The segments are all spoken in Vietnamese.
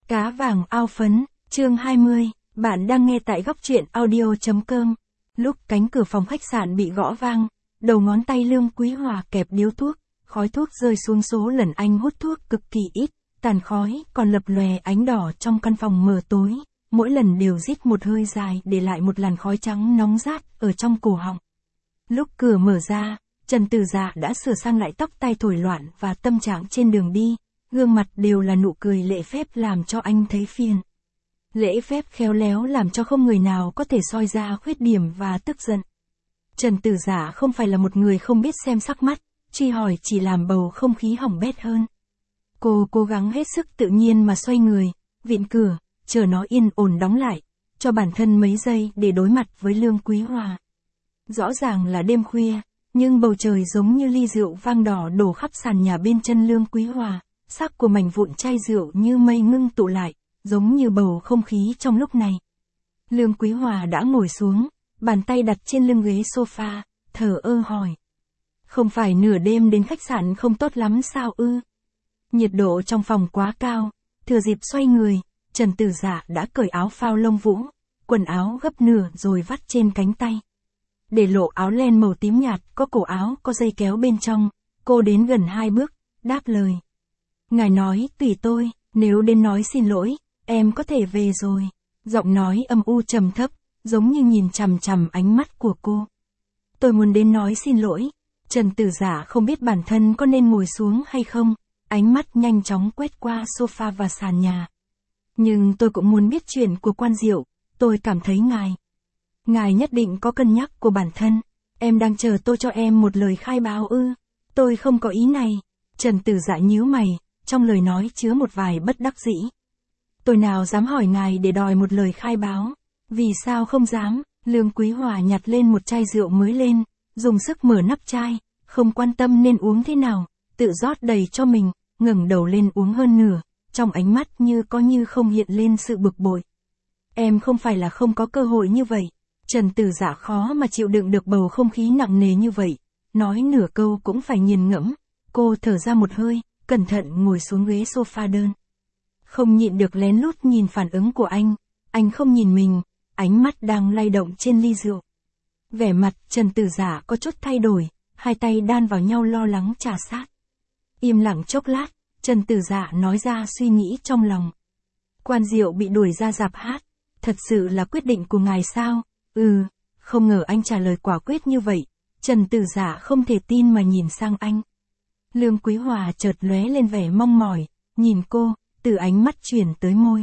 Cá vàng ao phấn, chương 20, bạn đang nghe tại góc truyện audio.com. Lúc cánh cửa phòng khách sạn bị gõ vang, đầu ngón tay Lương Quý Hòa kẹp điếu thuốc, khói thuốc rơi xuống số lần anh hút thuốc cực kỳ ít, tàn khói còn lập lòe ánh đỏ trong căn phòng mờ tối, mỗi lần đều rít một hơi dài để lại một làn khói trắng nóng rát ở trong cổ họng. Lúc cửa mở ra, Trần Tử Dạ đã sửa sang lại tóc tai thổi loạn và tâm trạng trên đường đi, gương mặt đều là nụ cười lễ phép làm cho anh thấy phiền. Lễ phép khéo léo làm cho không người nào có thể soi ra khuyết điểm và tức giận. Trần Tử Dạ không phải là một người không biết xem sắc mắt, truy hỏi chỉ làm bầu không khí hỏng bét hơn. Cô cố gắng hết sức tự nhiên mà xoay người, vịn cửa, chờ nó yên ổn đóng lại, cho bản thân mấy giây để đối mặt với Lương Quý Hòa. Rõ ràng là đêm khuya, nhưng bầu trời giống như ly rượu vang đỏ đổ khắp sàn nhà bên chân Lương Quý Hòa, sắc của mảnh vụn chai rượu như mây ngưng tụ lại, giống như bầu không khí trong lúc này. Lương Quý Hòa đã ngồi xuống, bàn tay đặt trên lưng ghế sofa, thờ ơ hỏi. Không phải nửa đêm đến khách sạn không tốt lắm sao ư? Nhiệt độ trong phòng quá cao, thừa dịp xoay người, Trần Tử Dạ đã cởi áo phao lông vũ, quần áo gấp nửa rồi vắt trên cánh tay. Để lộ áo len màu tím nhạt, có cổ áo có dây kéo bên trong, cô đến gần 2 bước, đáp lời. Ngài nói tùy tôi, nếu đến nói xin lỗi, em có thể về rồi. Giọng nói âm u trầm thấp, giống như nhìn chằm chằm ánh mắt của cô. Tôi muốn đến nói xin lỗi. Trần Tử Dạ không biết bản thân có nên ngồi xuống hay không, ánh mắt nhanh chóng quét qua sofa và sàn nhà. Nhưng tôi cũng muốn biết chuyện của Quan Diệu, tôi cảm thấy ngài nhất định có cân nhắc của bản thân. Em đang chờ tôi cho em một lời khai báo ư? Tôi không có ý này. Trần Tử Dạ nhíu mày, trong lời nói chứa một vài bất đắc dĩ. Tôi nào dám hỏi ngài để đòi một lời khai báo? Vì sao không dám? Lương Quý Hòa nhặt lên một chai rượu mới lên, dùng sức mở nắp chai, không quan tâm nên uống thế nào, tự rót đầy cho mình, ngẩng đầu lên uống hơn nửa, trong ánh mắt như có như không hiện lên sự bực bội. Em không phải là không có cơ hội như vậy. Trần Tử Dạ khó mà chịu đựng được bầu không khí nặng nề như vậy, nói nửa câu cũng phải nghiền ngẫm. Cô thở ra một hơi, cẩn thận ngồi xuống ghế sofa đơn. Không nhịn được lén lút nhìn phản ứng của anh không nhìn mình, ánh mắt đang lay động trên ly rượu. Vẻ mặt Trần Tử Dạ có chút thay đổi, hai tay đan vào nhau lo lắng trà sát. Im lặng chốc lát, Trần Tử Dạ nói ra suy nghĩ trong lòng. Quan Diệu bị đuổi ra rạp hát, thật sự là quyết định của ngài sao? Không ngờ anh trả lời quả quyết như vậy. Trần Tử Dạ không thể tin mà nhìn sang anh. Lương Quý Hòa chợt lóe lên vẻ mong mỏi, nhìn cô, từ ánh mắt chuyển tới môi.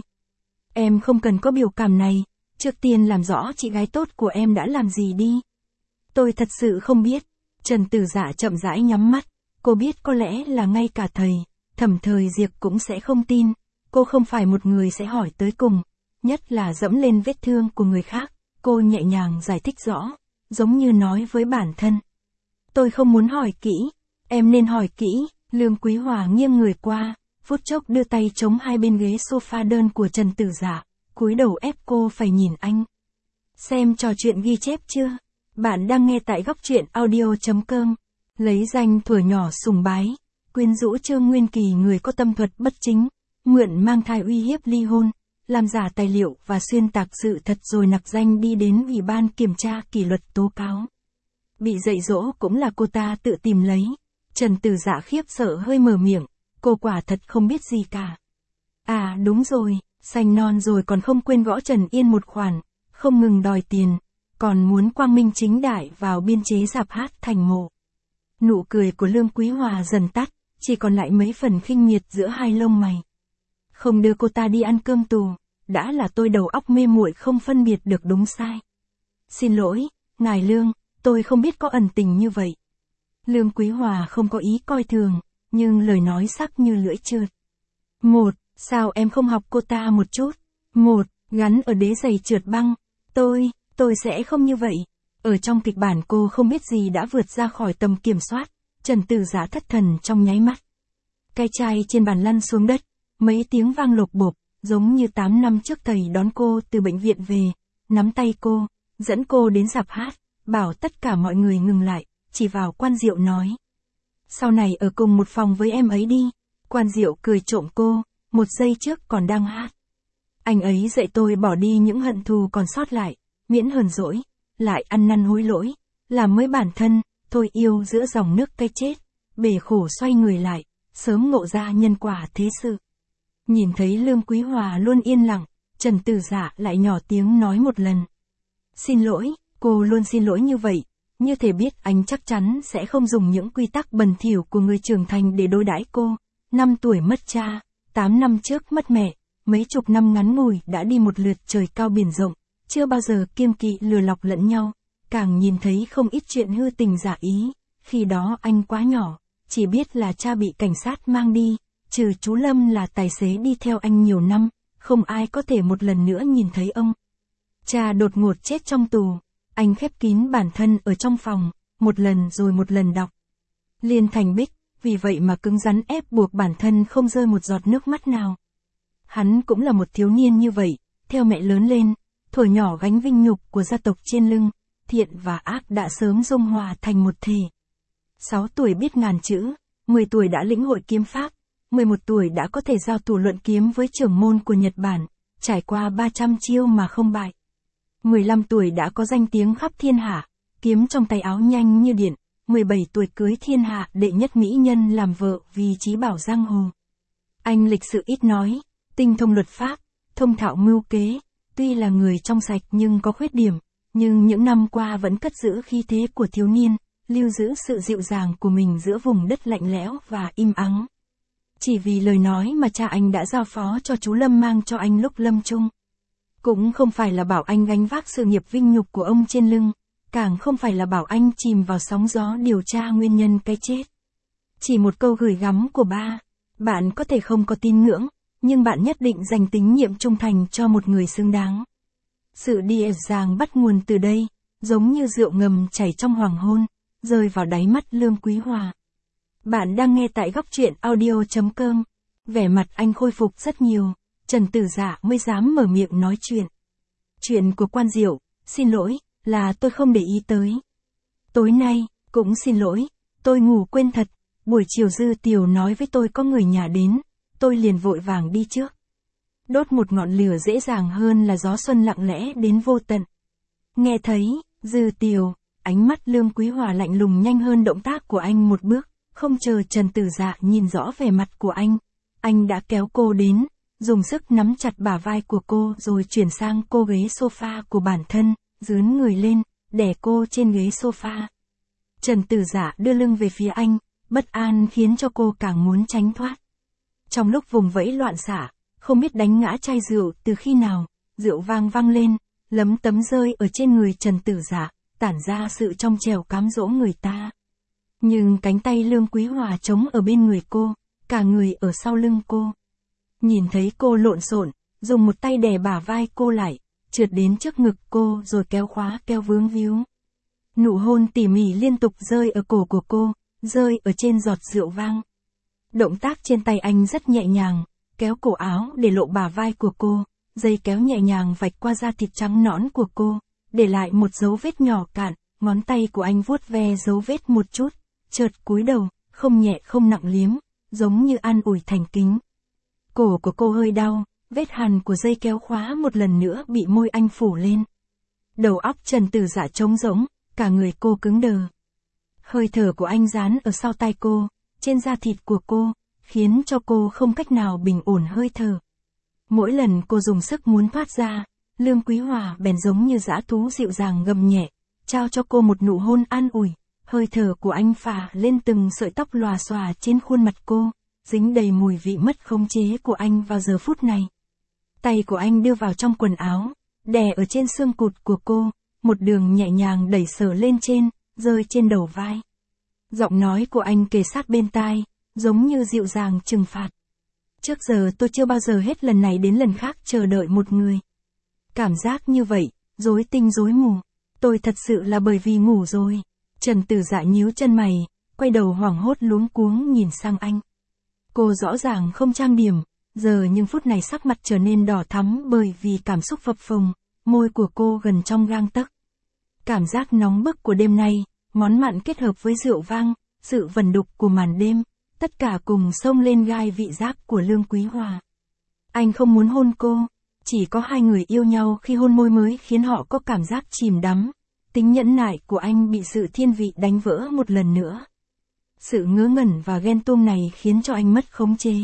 Em không cần có biểu cảm này, trước tiên làm rõ chị gái tốt của em đã làm gì đi. Tôi thật sự không biết. Trần Tử Dạ chậm rãi nhắm mắt, cô biết có lẽ là ngay cả Thẩm Thời Diệp cũng sẽ không tin, cô không phải một người sẽ hỏi tới cùng, nhất là dẫm lên vết thương của người khác. Cô nhẹ nhàng giải thích rõ, giống như nói với bản thân. Tôi không muốn hỏi kỹ, em nên hỏi kỹ. Lương Quý Hòa nghiêng người qua, phút chốc đưa tay chống hai bên ghế sofa đơn của Trần Tử Dạ, cúi đầu ép cô phải nhìn anh. Xem trò chuyện ghi chép chưa? Bạn đang nghe tại góc truyện audio.com. Lấy danh thuở nhỏ sùng bái, quyến rũ Trương Nguyên Kỳ người có tâm thuật bất chính, mượn mang thai uy hiếp ly hôn, làm giả tài liệu và xuyên tạc sự thật rồi nặc danh đi đến Ủy ban kiểm tra kỷ luật tố cáo. Bị dạy dỗ cũng là cô ta tự tìm lấy. Trần Tử Dạ khiếp sợ hơi mở miệng, cô quả thật không biết gì cả. À đúng rồi, xanh non rồi còn không quên gõ Trần Yên một khoản, không ngừng đòi tiền, còn muốn quang minh chính đại vào biên chế rạp hát Thành Mộ. Nụ cười của Lương Quý Hòa dần tắt, chỉ còn lại mấy phần khinh miệt giữa hai lông mày. Không đưa cô ta đi ăn cơm tù, đã là tôi đầu óc mê muội không phân biệt được đúng sai. Xin lỗi, ngài Lương, tôi không biết có ẩn tình như vậy. Lương Quý Hòa không có ý coi thường, nhưng lời nói sắc như lưỡi trượt. Sao em không học cô ta một chút? Gắn ở đế giày trượt băng. Tôi sẽ không như vậy. Ở trong kịch bản cô không biết gì đã vượt ra khỏi tầm kiểm soát. Trần Tử Dạ thất thần trong nháy mắt. Cái chai trên bàn lăn xuống đất, mấy tiếng vang lộp bộp, giống như 8 năm trước thầy đón cô từ bệnh viện về, nắm tay cô, dẫn cô đến rạp hát, bảo tất cả mọi người ngừng lại, chỉ vào Quan Diệu nói. Sau này ở cùng một phòng với em ấy đi. Quan Diệu cười trộm cô, một giây trước còn đang hát. Anh ấy dạy tôi bỏ đi những hận thù còn sót lại, miễn hờn dỗi, lại ăn năn hối lỗi, làm mới bản thân, thôi yêu giữa dòng nước cay chết, bể khổ xoay người lại, sớm ngộ ra nhân quả thế sự. Nhìn thấy Lương Quý Hòa luôn yên lặng, Trần Tử Dạ lại nhỏ tiếng nói một lần. Xin lỗi, cô luôn xin lỗi như vậy, như thể biết anh chắc chắn sẽ không dùng những quy tắc bẩn thỉu của người trưởng thành để đối đãi cô. 5 tuổi mất cha, 8 năm trước mất mẹ, mấy chục năm ngắn ngủi đã đi một lượt trời cao biển rộng, chưa bao giờ kiêng kỵ lừa lọc lẫn nhau, càng nhìn thấy không ít chuyện hư tình giả ý, khi đó anh quá nhỏ, chỉ biết là cha bị cảnh sát mang đi, trừ chú Lâm là tài xế đi theo anh nhiều năm, không ai có thể một lần nữa nhìn thấy ông. Cha đột ngột chết trong tù, anh khép kín bản thân ở trong phòng, một lần rồi một lần đọc. Liên thành bích, vì vậy mà cứng rắn ép buộc bản thân không rơi một giọt nước mắt nào. Hắn cũng là một thiếu niên như vậy, theo mẹ lớn lên, thuở nhỏ gánh vinh nhục của gia tộc trên lưng, thiện và ác đã sớm dung hòa thành một thể. 6 tuổi biết ngàn chữ, 10 tuổi đã lĩnh hội kiếm pháp, 11 tuổi đã có thể giao thủ luận kiếm với trưởng môn của Nhật Bản, trải qua 300 chiêu mà không bại. 15 tuổi đã có danh tiếng khắp thiên hạ, kiếm trong tay áo nhanh như điện, 17 tuổi cưới thiên hạ đệ nhất mỹ nhân làm vợ vì chí bảo giang hồ. Anh lịch sự ít nói, tinh thông luật pháp, thông thạo mưu kế, tuy là người trong sạch nhưng có khuyết điểm, nhưng những năm qua vẫn cất giữ khí thế của thiếu niên, lưu giữ sự dịu dàng của mình giữa vùng đất lạnh lẽo và im ắng. Chỉ vì lời nói mà cha anh đã giao phó cho chú Lâm mang cho anh lúc lâm chung. Cũng không phải là bảo anh gánh vác sự nghiệp vinh nhục của ông trên lưng, càng không phải là bảo anh chìm vào sóng gió điều tra nguyên nhân cái chết. Chỉ một câu gửi gắm của ba, bạn có thể không có tín ngưỡng, nhưng bạn nhất định dành tín nhiệm trung thành cho một người xứng đáng. Sự dịu dàng bắt nguồn từ đây, giống như rượu ngầm chảy trong hoàng hôn, rơi vào đáy mắt Lương Quý Hòa. Bạn đang nghe tại góc truyện audio.com. Vẻ mặt anh khôi phục rất nhiều, Trần Tử Dạ mới dám mở miệng nói chuyện. Chuyện của Quan Diệu, xin lỗi, là tôi không để ý tới. Tối nay, cũng xin lỗi, tôi ngủ quên thật, buổi chiều Dư Tiểu nói với tôi có người nhà đến, tôi liền vội vàng đi trước. Đốt một ngọn lửa dễ dàng hơn là gió xuân lặng lẽ đến vô tận. Nghe thấy, Dư Tiểu, ánh mắt Lương Quý Hòa lạnh lùng nhanh hơn động tác của anh một bước, không chờ Trần Tử Dạ nhìn rõ vẻ mặt của anh đã kéo cô đến, dùng sức nắm chặt bả vai của cô rồi chuyển sang cô ghế sofa của bản thân, dướn người lên, đè cô trên ghế sofa. Trần Tử Dạ đưa lưng về phía anh, bất an khiến cho cô càng muốn tránh thoát. Trong lúc vùng vẫy loạn xạ, không biết đánh ngã chai rượu từ khi nào, rượu vang vang lên, lấm tấm rơi ở trên người Trần Tử Dạ, tản ra sự trong trẻo cám dỗ người ta. Nhưng cánh tay Lương Quý Hòa chống ở bên người cô, cả người ở sau lưng cô. Nhìn thấy cô lộn xộn, dùng một tay đè bả vai cô lại, trượt đến trước ngực cô rồi kéo khóa kéo vướng víu. Nụ hôn tỉ mỉ liên tục rơi ở cổ của cô, rơi ở trên giọt rượu vang. Động tác trên tay anh rất nhẹ nhàng, kéo cổ áo để lộ bả vai của cô, dây kéo nhẹ nhàng vạch qua da thịt trắng nõn của cô, để lại một dấu vết nhỏ cạn, ngón tay của anh vuốt ve dấu vết một chút, chợt cúi đầu, không nhẹ không nặng liếm, giống như an ủi thành kính. Cổ của cô hơi đau, vết hằn của dây kéo khóa một lần nữa bị môi anh phủ lên. Đầu óc Trần Tử Dạ trống rỗng, cả người cô cứng đờ. Hơi thở của anh dán ở sau tai cô, trên da thịt của cô, khiến cho cô không cách nào bình ổn hơi thở. Mỗi lần cô dùng sức muốn thoát ra, Lương Quý Hòa bèn giống như dã thú dịu dàng gầm nhẹ, trao cho cô một nụ hôn an ủi. Hơi thở của anh phả lên từng sợi tóc lòa xòa trên khuôn mặt cô, dính đầy mùi vị mất khống chế của anh vào giờ phút này. Tay của anh đưa vào trong quần áo, đè ở trên xương cụt của cô, một đường nhẹ nhàng đẩy sờ lên trên, rơi trên đầu vai. Giọng nói của anh kề sát bên tai, giống như dịu dàng trừng phạt. Trước giờ tôi chưa bao giờ hết lần này đến lần khác chờ đợi một người. Cảm giác như vậy, rối tinh rối mù. Tôi thật sự là bởi vì ngủ rồi. Trần Tử Dạ nhíu chân mày, quay đầu hoảng hốt luống cuống nhìn sang anh. Cô rõ ràng không trang điểm, giờ nhưng phút này sắc mặt trở nên đỏ thắm bởi vì cảm xúc phập phồng, môi của cô gần trong gang tấc. Cảm giác nóng bức của đêm nay, món mặn kết hợp với rượu vang, sự vẩn đục của màn đêm, tất cả cùng xông lên gai vị giác của Lương Quý Hòa. Anh không muốn hôn cô. Chỉ có hai người yêu nhau khi hôn môi mới khiến họ có cảm giác chìm đắm. Tính nhẫn nại của anh bị sự thiên vị đánh vỡ một lần nữa. Sự ngớ ngẩn và ghen tuông này khiến cho anh mất khống chế.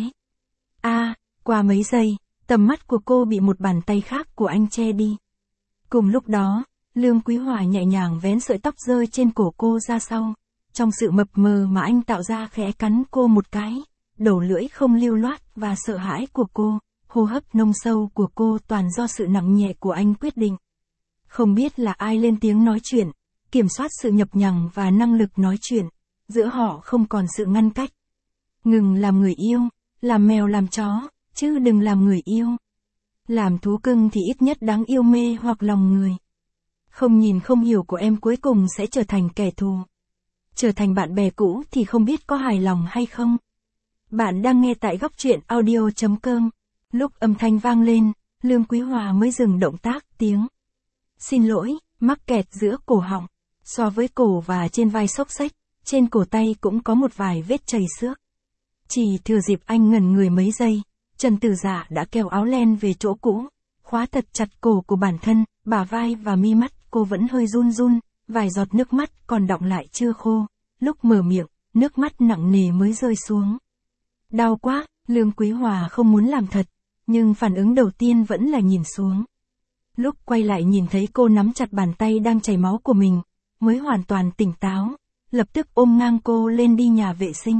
Qua mấy giây, tầm mắt của cô bị một bàn tay khác của anh che đi. Cùng lúc đó, Lương Quý Hòa nhẹ nhàng vén sợi tóc rơi trên cổ cô ra sau. Trong sự mập mờ mà anh tạo ra khẽ cắn cô một cái. Đầu lưỡi không lưu loát và sợ hãi của cô, hô hấp nông sâu của cô toàn do sự nặng nhẹ của anh quyết định. Không biết là ai lên tiếng nói chuyện, kiểm soát sự nhập nhằng và năng lực nói chuyện. Giữa họ không còn sự ngăn cách. Ngừng làm người yêu, làm mèo làm chó, chứ đừng làm người yêu. Làm thú cưng thì ít nhất đáng yêu mê hoặc lòng người. Không nhìn không hiểu của em cuối cùng sẽ trở thành kẻ thù. Trở thành bạn bè cũ thì không biết có hài lòng hay không. Bạn đang nghe tại góc truyện audio.com. Lúc âm thanh vang lên, Lương Quý Hòa mới dừng động tác tiếng. Xin lỗi, mắc kẹt giữa cổ họng. So với cổ và trên vai xốc xếch, trên cổ tay cũng có một vài vết chảy xước. Chỉ thừa dịp anh ngẩn người mấy giây, Trần Tử Dạ đã kéo áo len về chỗ cũ, khóa thật chặt cổ của bản thân, bả vai và mi mắt cô vẫn hơi run run, vài giọt nước mắt còn đọng lại chưa khô. Lúc mở miệng, nước mắt nặng nề mới rơi xuống. Đau quá, Lương Quý Hòa không muốn làm thật, nhưng phản ứng đầu tiên vẫn là nhìn xuống. Lúc quay lại nhìn thấy cô nắm chặt bàn tay đang chảy máu của mình, mới hoàn toàn tỉnh táo, lập tức ôm ngang cô lên đi nhà vệ sinh.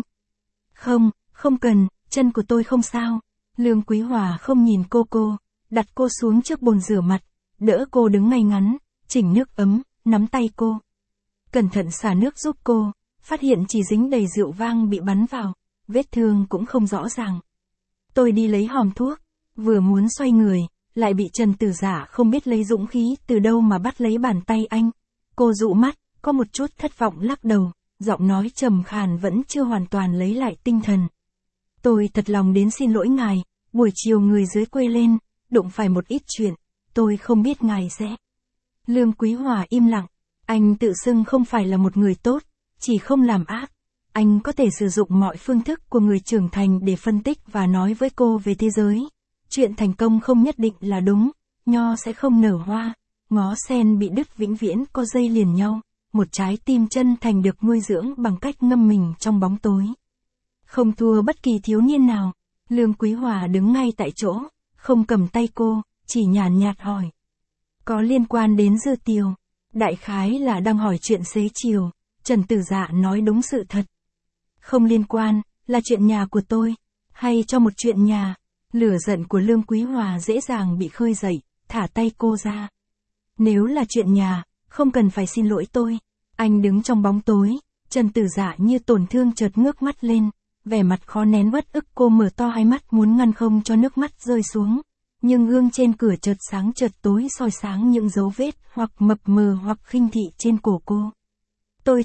Không cần, chân của tôi không sao. Lương Quý Hòa không nhìn cô, đặt cô xuống trước bồn rửa mặt, đỡ cô đứng ngay ngắn, chỉnh nước ấm, nắm tay cô. Cẩn thận xả nước giúp cô, phát hiện chỉ dính đầy rượu vang bị bắn vào, vết thương cũng không rõ ràng. Tôi đi lấy hòm thuốc, vừa muốn xoay người, lại bị Trần Tử Dạ không biết lấy dũng khí từ đâu mà bắt lấy bàn tay anh. Cô dụ mắt, có một chút thất vọng lắc đầu, giọng nói trầm khàn vẫn chưa hoàn toàn lấy lại tinh thần. Tôi thật lòng đến xin lỗi ngài, buổi chiều người dưới quê lên, đụng phải một ít chuyện, tôi không biết ngài sẽ. Lương Quý Hòa im lặng, anh tự xưng không phải là một người tốt, chỉ không làm ác. Anh có thể sử dụng mọi phương thức của người trưởng thành để phân tích và nói với cô về thế giới. Chuyện thành công không nhất định là đúng, nho sẽ không nở hoa, ngó sen bị đứt vĩnh viễn có dây liền nhau, một trái tim chân thành được nuôi dưỡng bằng cách ngâm mình trong bóng tối. Không thua bất kỳ thiếu niên nào, Lương Quý Hòa đứng ngay tại chỗ, không cầm tay cô, chỉ nhàn nhạt hỏi. Có liên quan đến Dư Tiều, đại khái là đang hỏi chuyện xế chiều, Trần Tử Dạ nói đúng sự thật. Không liên quan, là chuyện nhà của tôi, hay cho một chuyện nhà. Lửa giận của Lương Quý Hòa dễ dàng bị khơi dậy, thả tay cô ra. Nếu là chuyện nhà, không cần phải xin lỗi tôi. Anh đứng trong bóng tối, Trần Tử Dạ như tổn thương chợt ngước mắt lên, vẻ mặt khó nén uất ức. Cô mở to hai mắt muốn ngăn không cho nước mắt rơi xuống, nhưng gương trên cửa chợt sáng chợt tối soi sáng những dấu vết hoặc mập mờ hoặc khinh thị trên cổ cô. Tôi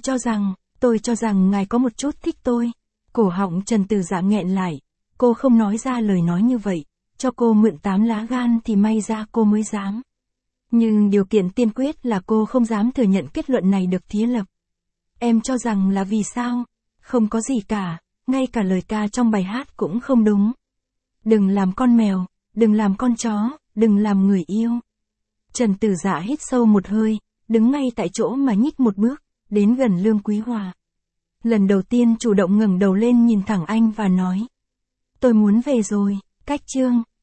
cho rằng ngài có một chút thích tôi. Cổ họng Trần Tử Dạ nghẹn lại, cô không nói ra lời nói như vậy, cho cô mượn 8 lá gan thì may ra cô mới dám. Nhưng điều kiện tiên quyết là cô không dám thừa nhận kết luận này được thiết lập. Em cho rằng là vì sao? Không có gì cả, ngay cả lời ca trong bài hát cũng không đúng. Đừng làm con mèo, đừng làm con chó, đừng làm người yêu. Trần Tử Dạ hít sâu một hơi, đứng ngay tại chỗ mà nhích một bước, đến gần Lương Quý Hòa. Lần đầu tiên chủ động ngẩng đầu lên nhìn thẳng anh và nói. Tôi muốn về rồi, cách chương.